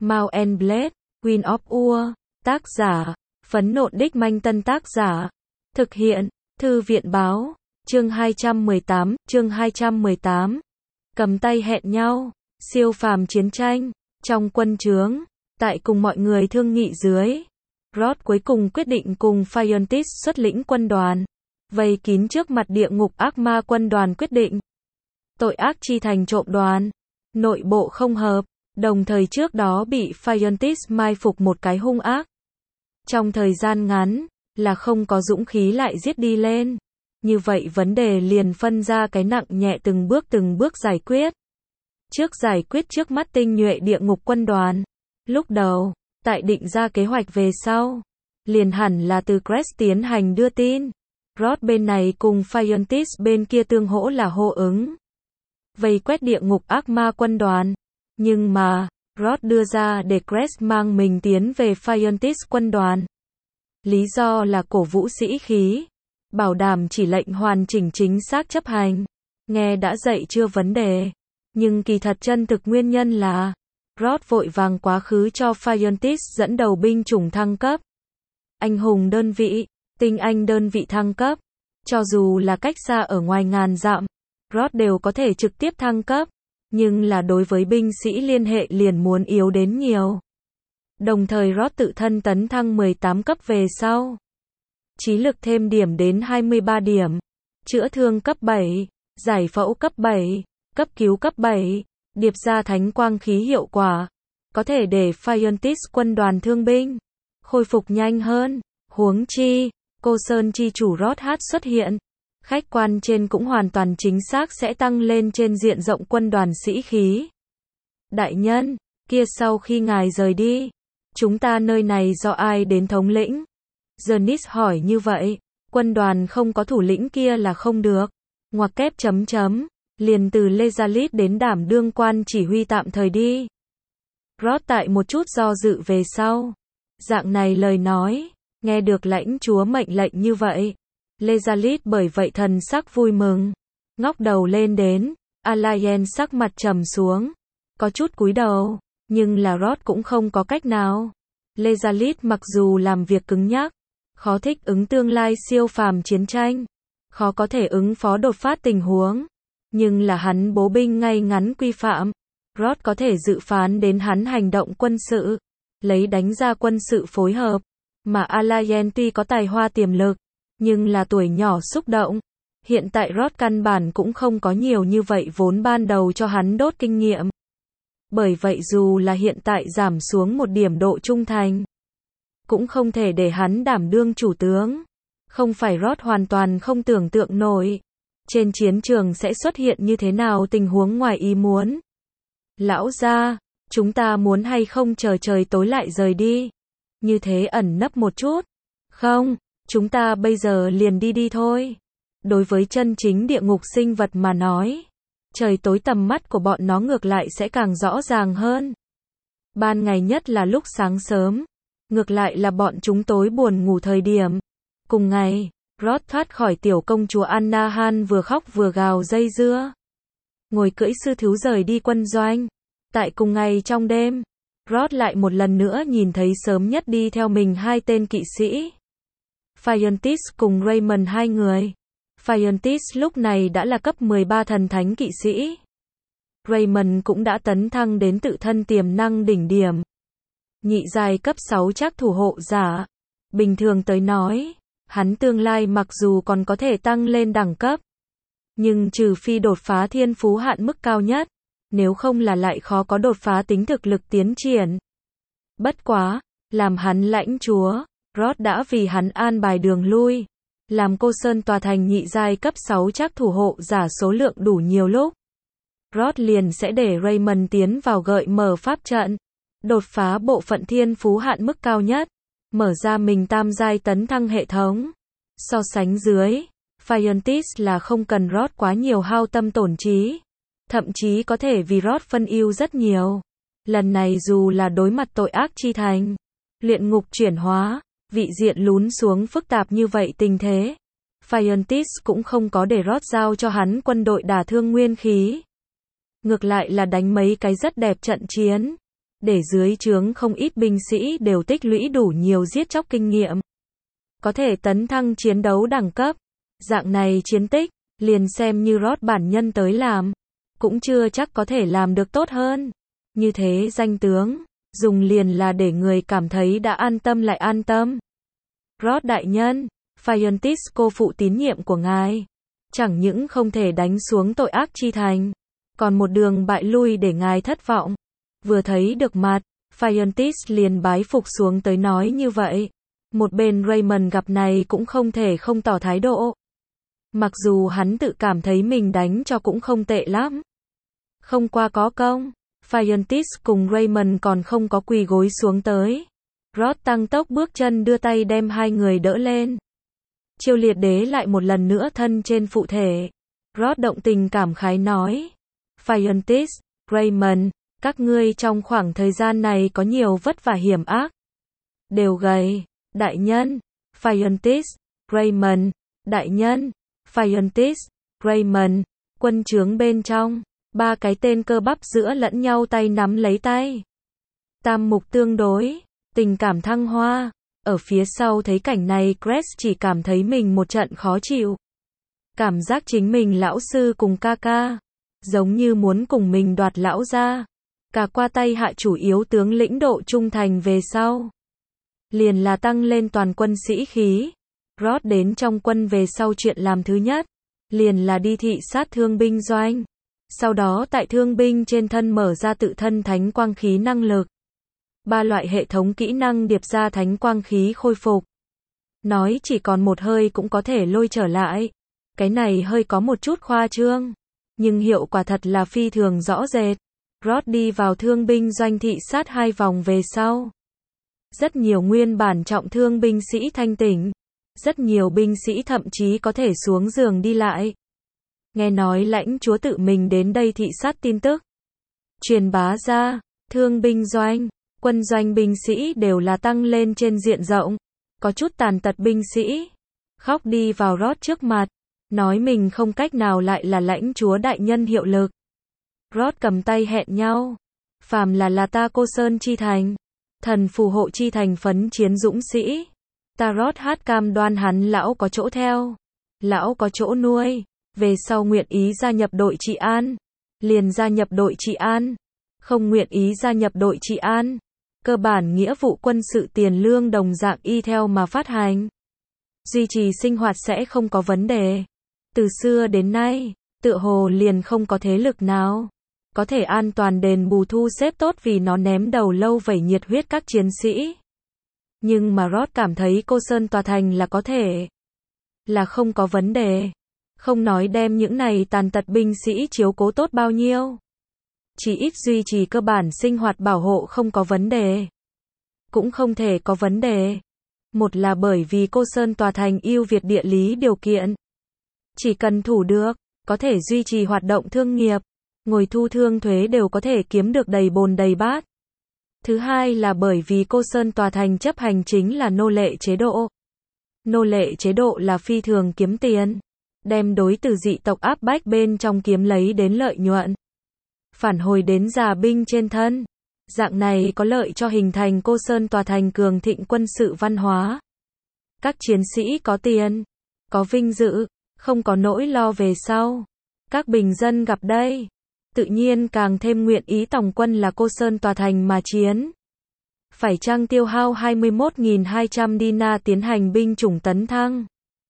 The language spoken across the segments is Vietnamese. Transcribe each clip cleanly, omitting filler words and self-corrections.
Mount and Blade, Queen of War, tác giả, Phấn Nộn Đích Manh Tân tác giả, thực hiện, Thư viện báo, chương 218, cầm tay hẹn nhau, siêu phàm chiến tranh, trong quân trướng, tại cùng mọi người thương nghị dưới, Roth cuối cùng quyết định cùng Phiontis xuất lĩnh quân đoàn, vây kín trước mặt địa ngục ác ma quân đoàn quyết định. Tội ác chi thành trộm đoàn, nội bộ không hợp, đồng thời trước đó bị Phiontis mai phục một cái hung ác. Trong thời gian ngắn, là không có dũng khí lại giết đi lên. Như vậy vấn đề liền phân ra cái nặng nhẹ từng bước giải quyết. Trước giải quyết trước mắt tinh nhuệ địa ngục quân đoàn. Lúc đầu, tại định ra kế hoạch về sau, liền hẳn là từ Crest tiến hành đưa tin. Roth bên này cùng Phiontis bên kia tương hỗ là hô ứng. Vây quét địa ngục ác ma quân đoàn. Nhưng mà, Roth đưa ra để Crest mang mình tiến về Phiontis quân đoàn. Lý do là cổ vũ sĩ khí, bảo đảm chỉ lệnh hoàn chỉnh chính xác chấp hành. Nghe đã dậy chưa vấn đề, nhưng kỳ thật chân thực nguyên nhân là Roth vội vàng quá khứ cho Phiontis dẫn đầu binh chủng thăng cấp. Anh hùng đơn vị, tinh anh đơn vị thăng cấp, cho dù là cách xa ở ngoài ngàn dặm, Roth đều có thể trực tiếp thăng cấp, nhưng là đối với binh sĩ liên hệ liền muốn yếu đến nhiều. Đồng thời Roth tự thân tấn thăng 18 cấp về sau. Trí lực thêm điểm đến 23 điểm. Chữa thương cấp 7, giải phẫu cấp 7, cấp cứu cấp 7, điệp ra thánh quang khí hiệu quả. Có thể để Phiontis quân đoàn thương binh khôi phục nhanh hơn. Huống chi, cô Sơn chi chủ Roth Hát xuất hiện. Khách quan trên cũng hoàn toàn chính xác sẽ tăng lên trên diện rộng quân đoàn sĩ khí. Đại nhân, kia sau khi ngài rời đi, chúng ta nơi này do ai đến thống lĩnh? Zenith hỏi như vậy, quân đoàn không có thủ lĩnh kia là không được. Ngoặc kép chấm chấm, liền từ Lezalit đến đảm đương quan chỉ huy tạm thời đi. Roth tại một chút do dự về sau. Dạng này lời nói, nghe được lãnh chúa mệnh lệnh như vậy. Lezalit bởi vậy thần sắc vui mừng, ngóc đầu lên đến, Alayen sắc mặt trầm xuống, có chút cúi đầu, nhưng là Roth cũng không có cách nào. Lezalit mặc dù làm việc cứng nhắc, khó thích ứng tương lai siêu phàm chiến tranh, khó có thể ứng phó đột phát tình huống, nhưng là hắn bố binh ngay ngắn quy phạm. Roth có thể dự phán đến hắn hành động quân sự, lấy đánh ra quân sự phối hợp, mà Alayen tuy có tài hoa tiềm lực, nhưng là tuổi nhỏ xúc động. Hiện tại Roth căn bản cũng không có nhiều như vậy vốn ban đầu cho hắn đốt kinh nghiệm. Bởi vậy dù là hiện tại giảm xuống một điểm độ trung thành, cũng không thể để hắn đảm đương chủ tướng. Không phải Roth hoàn toàn không tưởng tượng nổi, trên chiến trường sẽ xuất hiện như thế nào tình huống ngoài ý muốn. Lão gia, chúng ta muốn hay không chờ trời tối lại rời đi? Như thế ẩn nấp một chút. Không, chúng ta bây giờ liền đi thôi. Đối với chân chính địa ngục sinh vật mà nói, trời tối tầm mắt của bọn nó ngược lại sẽ càng rõ ràng hơn. Ban ngày nhất là lúc sáng sớm, ngược lại là bọn chúng tối buồn ngủ thời điểm. Cùng ngày, Roth thoát khỏi tiểu công chúa Annahan vừa khóc vừa gào dây dưa. Ngồi cưỡi sư thú rời đi quân doanh. Tại cùng ngày trong đêm, Roth lại một lần nữa nhìn thấy sớm nhất đi theo mình hai tên kỵ sĩ. Phiontis cùng Raymond hai người. Phiontis lúc này đã là cấp 13 thần thánh kỵ sĩ. Raymond cũng đã tấn thăng đến tự thân tiềm năng đỉnh điểm. Nhị giai cấp 6 chắc thủ hộ giả. Bình thường tới nói, hắn tương lai mặc dù còn có thể tăng lên đẳng cấp, nhưng trừ phi đột phá thiên phú hạn mức cao nhất, nếu không là lại khó có đột phá tính thực lực tiến triển. Bất quá, làm hắn lãnh chúa, Roth đã vì hắn an bài đường lui. Làm cô Sơn tòa thành nhị giai cấp 6 chắc thủ hộ giả số lượng đủ nhiều lúc, Roth liền sẽ để Raymond tiến vào gợi mở pháp trận, đột phá bộ phận thiên phú hạn mức cao nhất, mở ra mình tam giai tấn thăng hệ thống. So sánh dưới, Phiontis là không cần Roth quá nhiều hao tâm tổn trí, thậm chí có thể vì Roth phân ưu rất nhiều. Lần này dù là đối mặt tội ác chi thành, luyện ngục chuyển hóa, vị diện lún xuống phức tạp như vậy tình thế, Phiontis cũng không có để Roth giao cho hắn quân đội đả thương nguyên khí. Ngược lại là đánh mấy cái rất đẹp trận chiến. để dưới trướng không ít binh sĩ đều tích lũy đủ nhiều giết chóc kinh nghiệm. Có thể tấn thăng chiến đấu đẳng cấp. Dạng này chiến tích, liền xem như Roth bản nhân tới làm, cũng chưa chắc có thể làm được tốt hơn. Như thế danh tướng, dùng liền là để người cảm thấy đã an tâm lại an tâm. Roth đại nhân, Phiontis cô phụ tín nhiệm của ngài, chẳng những không thể đánh xuống tội ác chi thành, còn một đường bại lui để ngài thất vọng. Vừa thấy được mặt, Phiontis liền bái phục xuống tới nói như vậy. Một bên Raymond gặp này cũng không thể không tỏ thái độ. Mặc dù hắn tự cảm thấy mình đánh cho cũng không tệ lắm. Không qua có công, Phiontis cùng Raymond còn không có quỳ gối xuống tới. Roth tăng tốc bước chân đưa tay đem hai người đỡ lên. Chiêu liệt đế lại một lần nữa thân trên phụ thể. Roth động tình cảm khái nói. Phiontis, Raymond, các ngươi trong khoảng thời gian này có nhiều vất vả hiểm ác. Đều gầy, đại nhân, Phiontis, Raymond, đại nhân, Phiontis, Raymond, quân trướng bên trong, ba cái tên cơ bắp giữa lẫn nhau tay nắm lấy tay. Tam mục tương đối, tình cảm thăng hoa. Ở phía sau thấy cảnh này Cress chỉ cảm thấy mình một trận khó chịu. Cảm giác chính mình lão sư cùng ca ca, giống như muốn cùng mình đoạt lão ra. Cả qua tay hạ chủ yếu tướng lĩnh độ trung thành về sau. Liền là tăng lên toàn quân sĩ khí. Roth đến trong quân về sau chuyện làm thứ nhất, liền là đi thị sát thương binh doanh. Sau đó tại thương binh trên thân mở ra tự thân thánh quang khí năng lực. 3 loại hệ thống kỹ năng điệp ra thánh quang khí khôi phục. Nói chỉ còn một hơi cũng có thể lôi trở lại. Cái này hơi có một chút khoa trương, nhưng hiệu quả thật là phi thường rõ rệt. Roth đi vào thương binh doanh thị sát 2 vòng về sau. Rất nhiều nguyên bản trọng thương binh sĩ thanh tỉnh. Rất nhiều binh sĩ thậm chí có thể xuống giường đi lại. Nghe nói lãnh chúa tự mình đến đây thị sát tin tức. Truyền bá ra, thương binh doanh, quân doanh binh sĩ đều là tăng lên trên diện rộng. Có chút tàn tật binh sĩ khóc đi vào Roth trước mặt, nói mình không cách nào lại là lãnh chúa đại nhân hiệu lực. Roth cầm tay hẹn nhau. Phàm là ta Cô Sơn chi thành, thần phù hộ chi thành phấn chiến dũng sĩ. Ta Roth hát cam đoan hắn lão có chỗ theo, lão có chỗ nuôi. Về sau nguyện ý gia nhập đội trị an, liền gia nhập đội trị an. Không nguyện ý gia nhập đội trị an, cơ bản nghĩa vụ quân sự tiền lương đồng dạng y theo mà phát hành. Duy trì sinh hoạt sẽ không có vấn đề. Từ xưa đến nay, tựa hồ liền không có thế lực nào có thể an toàn đền bù thu xếp tốt vì nó ném đầu lâu vẩy nhiệt huyết các chiến sĩ. Nhưng mà Roth cảm thấy Cô Sơn tòa thành là có thể, là không có vấn đề. Không nói đem những này tàn tật binh sĩ chiếu cố tốt bao nhiêu, chỉ ít duy trì cơ bản sinh hoạt bảo hộ không có vấn đề. Cũng không thể có vấn đề. Một là bởi vì Cô Sơn tòa thành ưu việt địa lý điều kiện. Chỉ cần thủ được, có thể duy trì hoạt động thương nghiệp, ngồi thu thương thuế đều có thể kiếm được đầy bồn đầy bát. Thứ hai là bởi vì Cô Sơn tòa thành chấp hành chính là nô lệ chế độ. Nô lệ chế độ là phi thường kiếm tiền, đem đối từ dị tộc áp bách bên trong kiếm lấy đến lợi nhuận, phản hồi đến già binh trên thân. Dạng này có lợi cho hình thành Cô Sơn tòa thành cường thịnh quân sự văn hóa. Các chiến sĩ có tiền, có vinh dự, không có nỗi lo về sau. Các bình dân gặp đây, tự nhiên càng thêm nguyện ý tòng quân là Cô Sơn tòa thành mà chiến. Phải chăng tiêu hao 21.200 dinar tiến hành binh chủng tấn thăng?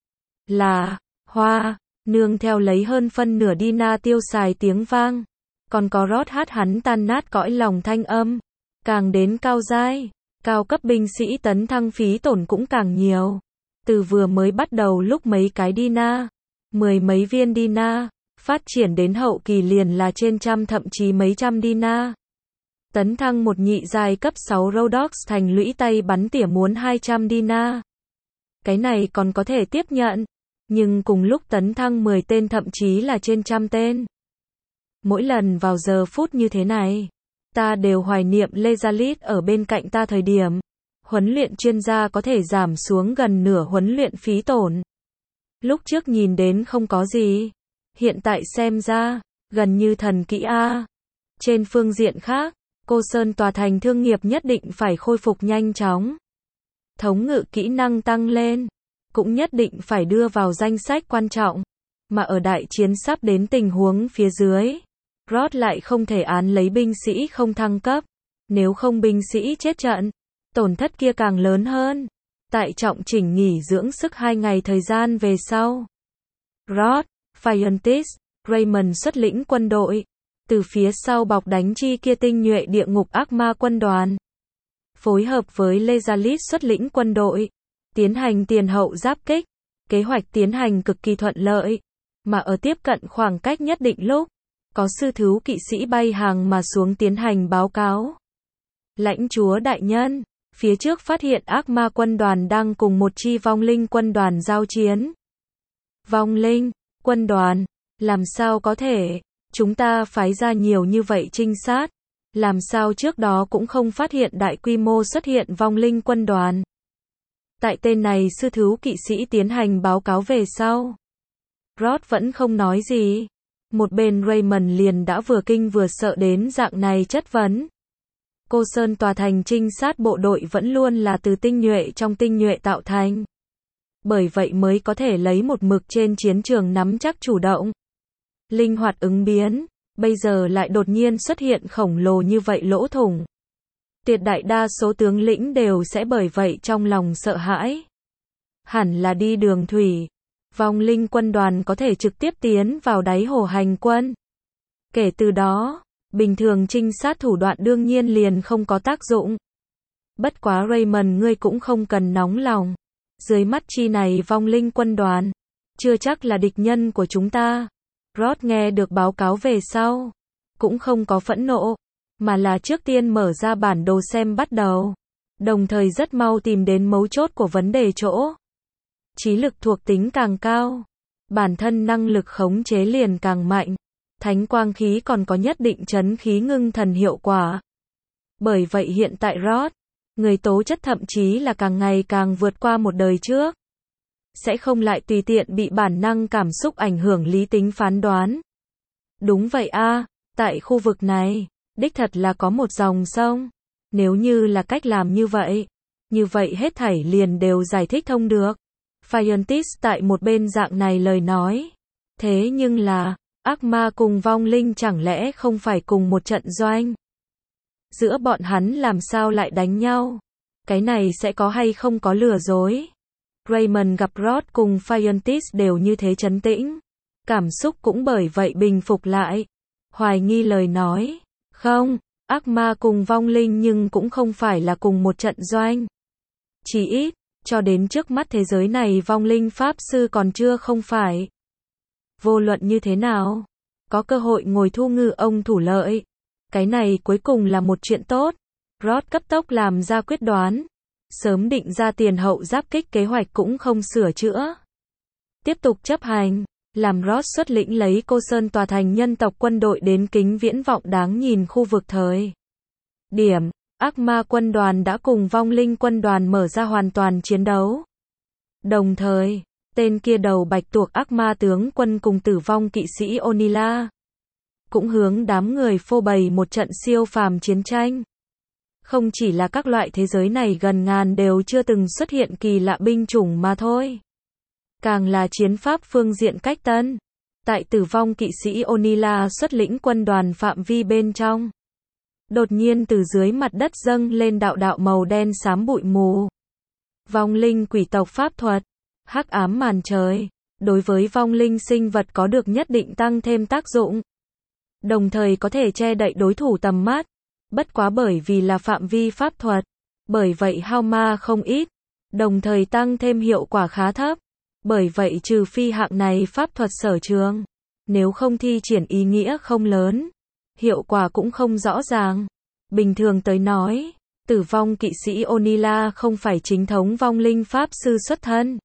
Là, hoa, nương theo lấy hơn phân nửa dinar tiêu xài tiếng vang. Còn có Roth hát hắn tan nát cõi lòng thanh âm. Càng đến cao giai, cao cấp binh sĩ tấn thăng phí tổn cũng càng nhiều. Từ vừa mới bắt đầu lúc mấy cái dinar, 10 mấy viên dinar, phát triển đến hậu kỳ liền là trên trăm thậm chí mấy trăm dinar. Tấn thăng một nhị giai cấp 6 Rhodox thành lũy tay bắn tỉa muốn 200 dinar. Cái này còn có thể tiếp nhận, nhưng cùng lúc tấn thăng 10 tên thậm chí là trên trăm tên. Mỗi lần vào giờ phút như thế này, ta đều hoài niệm Lezalit ở bên cạnh ta thời điểm. Huấn luyện chuyên gia có thể giảm xuống gần nửa huấn luyện phí tổn. Lúc trước nhìn đến không có gì, hiện tại xem ra, gần như thần kỹ A. Trên phương diện khác, Cô Sơn tòa thành thương nghiệp nhất định phải khôi phục nhanh chóng. Thống ngự kỹ năng tăng lên, cũng nhất định phải đưa vào danh sách quan trọng. Mà ở đại chiến sắp đến tình huống phía dưới, Roth lại không thể án lấy binh sĩ không thăng cấp. Nếu không binh sĩ chết trận, tổn thất kia càng lớn hơn. Tại trọng chỉnh nghỉ dưỡng sức 2 ngày thời gian về sau, Roth, Fiontis, Raymond xuất lĩnh quân đội, từ phía sau bọc đánh chi kia tinh nhuệ địa ngục ác ma quân đoàn. Phối hợp với Lezalis xuất lĩnh quân đội, tiến hành tiền hậu giáp kích. Kế hoạch tiến hành cực kỳ thuận lợi, mà ở tiếp cận khoảng cách nhất định lúc, có sư thú kỵ sĩ bay hàng mà xuống tiến hành báo cáo. Lãnh chúa đại nhân, phía trước phát hiện ác ma quân đoàn đang cùng một chi vong linh quân đoàn giao chiến. Vong linh, quân đoàn, làm sao có thể, chúng ta phái ra nhiều như vậy trinh sát, làm sao trước đó cũng không phát hiện đại quy mô xuất hiện vong linh quân đoàn. Tại tên này sư thú kỵ sĩ tiến hành báo cáo về sau, Roth vẫn không nói gì. Một bên Raymond liền đã vừa kinh vừa sợ đến dạng này chất vấn. Cô Sơn tòa thành trinh sát bộ đội vẫn luôn là từ tinh nhuệ trong tinh nhuệ tạo thành. Bởi vậy mới có thể lấy một mực trên chiến trường nắm chắc chủ động, linh hoạt ứng biến, bây giờ lại đột nhiên xuất hiện khổng lồ như vậy lỗ thủng. Tuyệt đại đa số tướng lĩnh đều sẽ bởi vậy trong lòng sợ hãi. Hẳn là đi đường thủy, vong linh quân đoàn có thể trực tiếp tiến vào đáy hồ hành quân. Kể từ đó, bình thường trinh sát thủ đoạn đương nhiên liền không có tác dụng. Bất quá Raymond ngươi cũng không cần nóng lòng. Dưới mắt chi này vong linh quân đoàn, chưa chắc là địch nhân của chúng ta. Roth nghe được báo cáo về sau, cũng không có phẫn nộ, mà là trước tiên mở ra bản đồ xem bắt đầu. Đồng thời rất mau tìm đến mấu chốt của vấn đề chỗ. Trí lực thuộc tính càng cao, bản thân năng lực khống chế liền càng mạnh. Thánh quang khí còn có nhất định trấn khí ngưng thần hiệu quả. Bởi vậy hiện tại Roth, người tố chất thậm chí là càng ngày càng vượt qua một đời trước. Sẽ không lại tùy tiện bị bản năng cảm xúc ảnh hưởng lý tính phán đoán. Đúng vậy a, tại khu vực này, đích thật là có một dòng sông. Nếu như là cách làm như vậy hết thảy liền đều giải thích thông được. Fiontis tại một bên dạng này lời nói. Thế nhưng là, ác ma cùng vong linh chẳng lẽ không phải cùng một trận doanh? Giữa bọn hắn làm sao lại đánh nhau? Cái này sẽ có hay không có lừa dối? Raymond gặp Roth cùng Fiontis đều như thế trấn tĩnh. Cảm xúc cũng bởi vậy bình phục lại. Hoài nghi lời nói. Không, ác ma cùng vong linh nhưng cũng không phải là cùng một trận doanh. Chỉ ít, cho đến trước mắt thế giới này vong linh pháp sư còn chưa không phải. Vô luận như thế nào, có cơ hội ngồi thu ngư ông thủ lợi. Cái này cuối cùng là một chuyện tốt. Roth cấp tốc làm ra quyết đoán. Sớm định ra tiền hậu giáp kích kế hoạch cũng không sửa chữa. Tiếp tục chấp hành, làm Roth xuất lĩnh lấy Cô Sơn tòa thành nhân tộc quân đội đến kính viễn vọng đáng nhìn khu vực thời điểm. Ác ma quân đoàn đã cùng vong linh quân đoàn mở ra hoàn toàn chiến đấu. Đồng thời, tên kia đầu bạch tuộc ác ma tướng quân cùng tử vong kỵ sĩ Onila cũng hướng đám người phô bày một trận siêu phàm chiến tranh. Không chỉ là các loại thế giới này gần ngàn đều chưa từng xuất hiện kỳ lạ binh chủng mà thôi. Càng là chiến pháp phương diện cách tân. Tại tử vong kỵ sĩ Onila xuất lĩnh quân đoàn phạm vi bên trong. Đột nhiên từ dưới mặt đất dâng lên đạo đạo màu đen xám bụi mù. Vong linh quỷ tộc pháp thuật, hắc ám màn trời, đối với vong linh sinh vật có được nhất định tăng thêm tác dụng. Đồng thời có thể che đậy đối thủ tầm mắt. Bất quá bởi vì là phạm vi pháp thuật, bởi vậy hao ma không ít, đồng thời tăng thêm hiệu quả khá thấp. Bởi vậy trừ phi hạng này pháp thuật sở trường, nếu không thi triển ý nghĩa không lớn, hiệu quả cũng không rõ ràng. Bình thường tới nói, tử vong kỵ sĩ Onila không phải chính thống vong linh pháp sư xuất thân.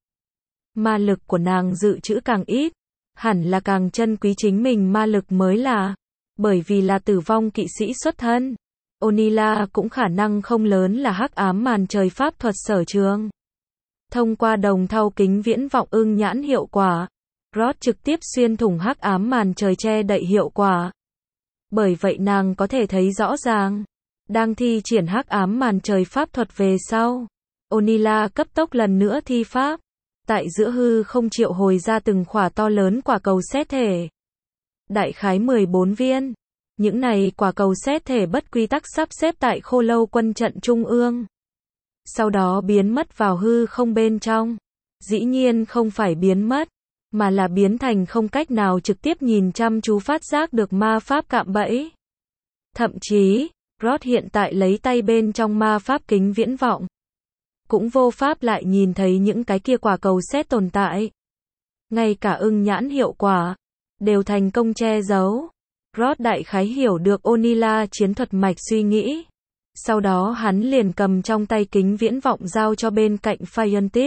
Ma lực của nàng dự trữ càng ít, hẳn là càng trân quý chính mình ma lực mới là. Bởi vì là tử vong kỵ sĩ xuất thân, Onila cũng khả năng không lớn là hắc ám màn trời pháp thuật sở trường. Thông qua đồng thau kính viễn vọng ưng nhãn hiệu quả, Roth trực tiếp xuyên thủng hắc ám màn trời che đậy hiệu quả. Bởi vậy nàng có thể thấy rõ ràng, Đang thi triển hắc ám màn trời pháp thuật về sau, Onila cấp tốc lần nữa thi pháp. Tại giữa hư không triệu hồi ra từng khỏa to lớn quả cầu sét thể. Đại khái 14 viên. Những này quả cầu sét thể bất quy tắc sắp xếp tại khô lâu quân trận trung ương. Sau đó biến mất vào hư không bên trong. Dĩ nhiên không phải biến mất, mà là biến thành không cách nào trực tiếp nhìn chăm chú phát giác được ma pháp cạm bẫy. Thậm chí, Rod hiện tại lấy tay bên trong ma pháp kính viễn vọng. Cũng vô pháp lại nhìn thấy những cái kia quả cầu sét tồn tại. Ngay cả ưng nhãn hiệu quả, đều thành công che giấu. Rod đại khái hiểu được Onila chiến thuật mạch suy nghĩ. Sau đó hắn liền cầm trong tay kính viễn vọng giao cho bên cạnh Fiontis.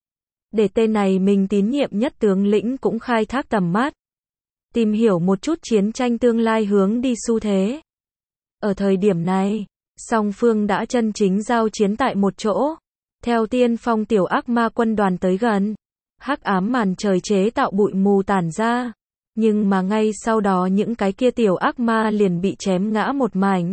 Để tên này mình tín nhiệm nhất tướng lĩnh cũng khai thác tầm mắt. Tìm hiểu một chút chiến tranh tương lai hướng đi xu thế. Ở thời điểm này, song phương đã chân chính giao chiến tại một chỗ. Theo tiên phong tiểu ác ma quân đoàn tới gần, hắc ám màn trời chế tạo bụi mù tản ra. Nhưng mà ngay sau đó những cái kia tiểu ác ma liền bị chém ngã một mảnh.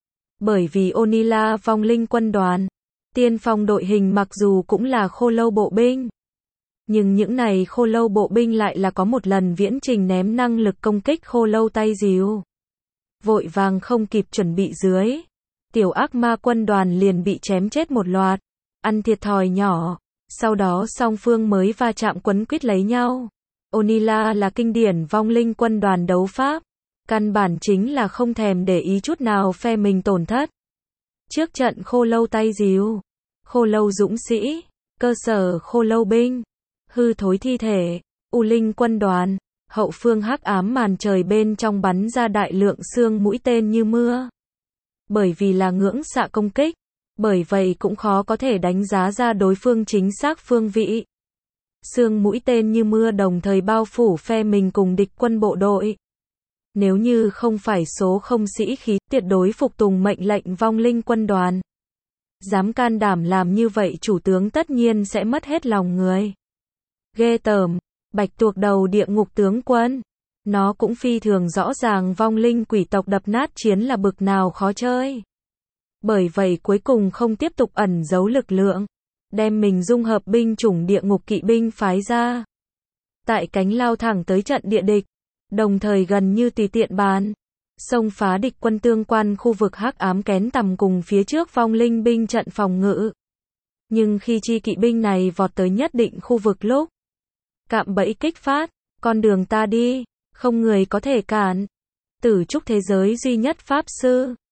Bởi vì Onila vong linh quân đoàn, tiên phong đội hình mặc dù cũng là khô lâu bộ binh. Nhưng những này khô lâu bộ binh lại là có một lần viễn trình ném năng lực công kích khô lâu tay dìu. Vội vàng không kịp chuẩn bị dưới. Tiểu ác ma quân đoàn liền bị chém chết một loạt. Ăn thiệt thòi nhỏ. Sau đó song phương mới va chạm quấn quýt lấy nhau. Onila là kinh điển vong linh quân đoàn đấu pháp. Căn bản chính là không thèm để ý chút nào phe mình tổn thất. Trước trận khô lâu tay dìu, khô lâu dũng sĩ, cơ sở khô lâu binh, hư thối thi thể, U Linh quân đoàn, hậu phương hắc ám màn trời bên trong bắn ra đại lượng xương mũi tên như mưa. Bởi vì là ngưỡng xạ công kích, bởi vậy cũng khó có thể đánh giá ra đối phương chính xác phương vị. Xương mũi tên như mưa đồng thời bao phủ phe mình cùng địch quân bộ đội. Nếu như không phải số không sĩ khí tuyệt đối phục tùng mệnh lệnh vong linh quân đoàn, dám can đảm làm như vậy chủ tướng tất nhiên sẽ mất hết lòng người. Ghê tởm, bạch tuộc đầu địa ngục tướng quân. Nó cũng phi thường rõ ràng vong linh quỷ tộc đập nát chiến là bực nào khó chơi. Bởi vậy cuối cùng không tiếp tục ẩn giấu lực lượng, đem mình dung hợp binh chủng địa ngục kỵ binh phái ra. Tại cánh lao thẳng tới trận địa địch, đồng thời gần như tùy tiện bàn, xông phá địch quân tương quan khu vực hắc ám kén tầm cùng phía trước vong linh binh trận phòng ngự. Nhưng khi chi kỵ binh này vọt tới nhất định khu vực lúc, cạm bẫy kích phát, con đường ta đi, không người có thể cản. Tử trúc thế giới duy nhất pháp sư,